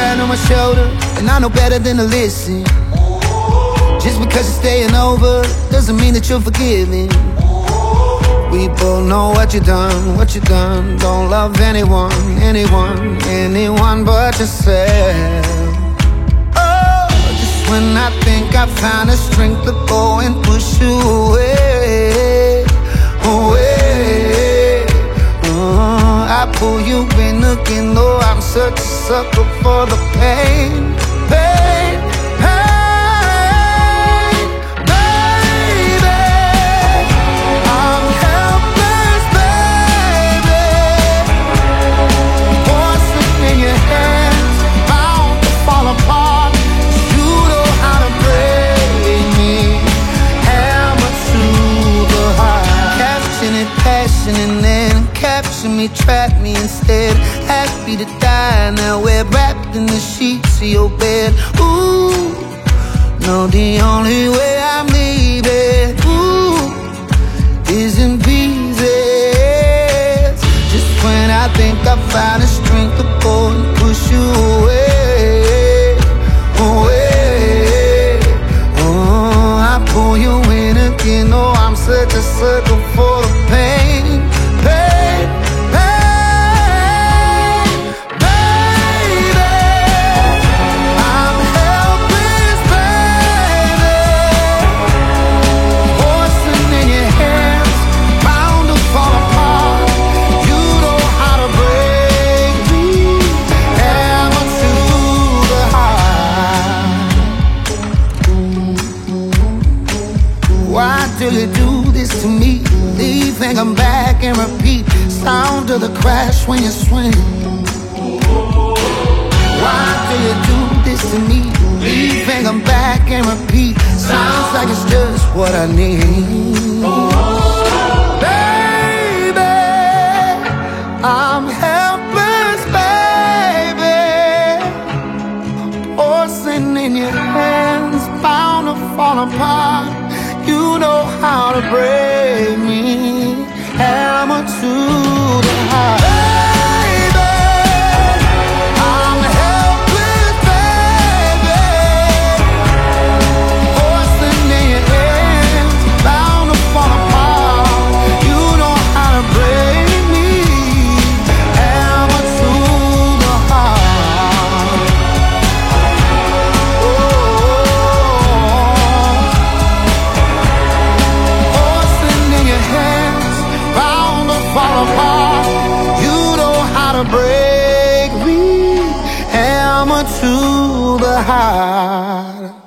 crying on my shoulder, and I know better than to listen. Just because you're staying over doesn't mean that you're forgiving. We both know what you done. Don't love anyone but yourself. Oh, just when I think I found the strength to go and push you away. I pull you in again, though I'm such a sucker for the pain. Baby, I'm helpless, baby. Poison in your hands, bound to fall apart. You know how to break me, hammer to the heart. Caption it, passion, and then capture me, trap me instead. Happy to die, now we're wrapped in the sheets of your bed. Ooh, no, the only way I'm leaving, ooh, is in pieces. Just when I think I found the strength to go and push you away. I pull you in again, oh, I'm such a sucker for the pain. Why do you do this to me? Leave and come back and repeat. Sound of the crash when you swing. Why do you do this to me? Leave and come back and repeat. Sounds like it's just what I need. Baby, I'm helpless, baby. Poison in your hands, bound to fall apart. You know how to break me, hammer to the heart. Baby, I'm helpless, baby. Poison in your hands, bound to fall apart. You know how to break me, hammer to the heart. Fall apart, you know how to break me, hammer to the heart.